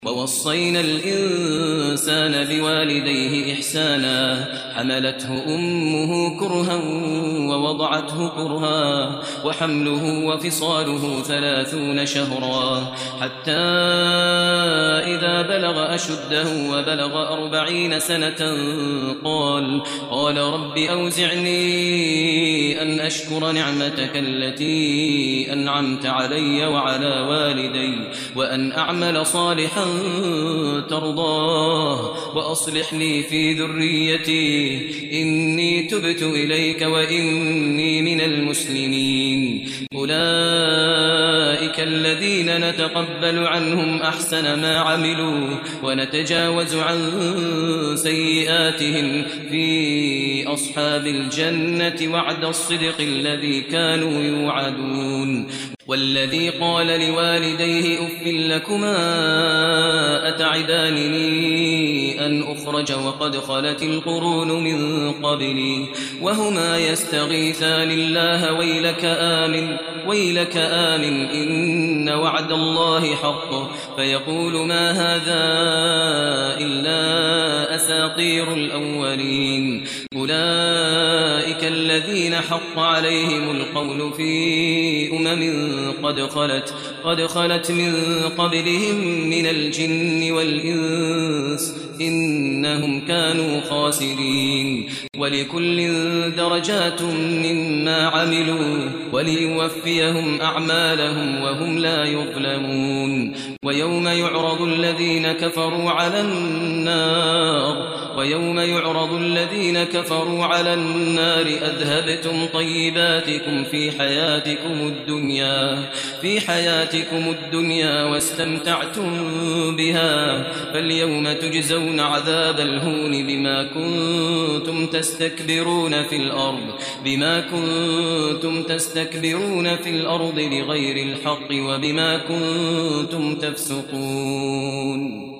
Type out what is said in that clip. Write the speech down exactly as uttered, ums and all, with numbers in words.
ووصينا الإنسان بوالديه إحسانا حملته أمه كرها ووضعته كرها وحمله وفصاله ثلاثون شهرا حتى إذا بلغ أشده وبلغ أربعين سنة قال قال رب أوزعني أن أشكر نعمتك التي أنعمت علي وعلى والدي وأن أعمل صالحا ترضاه وأصلح لي في ذريتي إني تبت إليك وإني من المسلمين أولئك الذين نتقبل عنهم أحسن ما عملوا ونتجاوز عن سيئاتهم في أصحاب الجنة وعد الصدق الذي كانوا يوعدون والذي قال لوالديه أف لكما أتعدانني أن أخرج وقد خلت القرون من قبلي وهما يستغيثان الله ويلك آمن ويلك آمن إن وعد الله حق فيقول ما هذا إلا أساطير الأولين أولئك الذين حق عليهم القول في أمم قد خلت قد خلت من قبلهم من الجن والإنس إنهم كانوا خاسرين ولكل درجات مما عملوا وليوفيهم أعمالهم وهم لا يظلمون ويوم يعرض الذين كفروا على النار ويوم يعرض الذين كفروا على النار أذهبتم طيباتكم في حياتكم الدنيا في حياتكم الدنيا واستمتعتم بها فاليوم تجزون عذاب الهون بما كنتم تستكبرون في الأرض بما كنتم تستكبرون في الأرض بغير الحق وبما كنتم تفسقون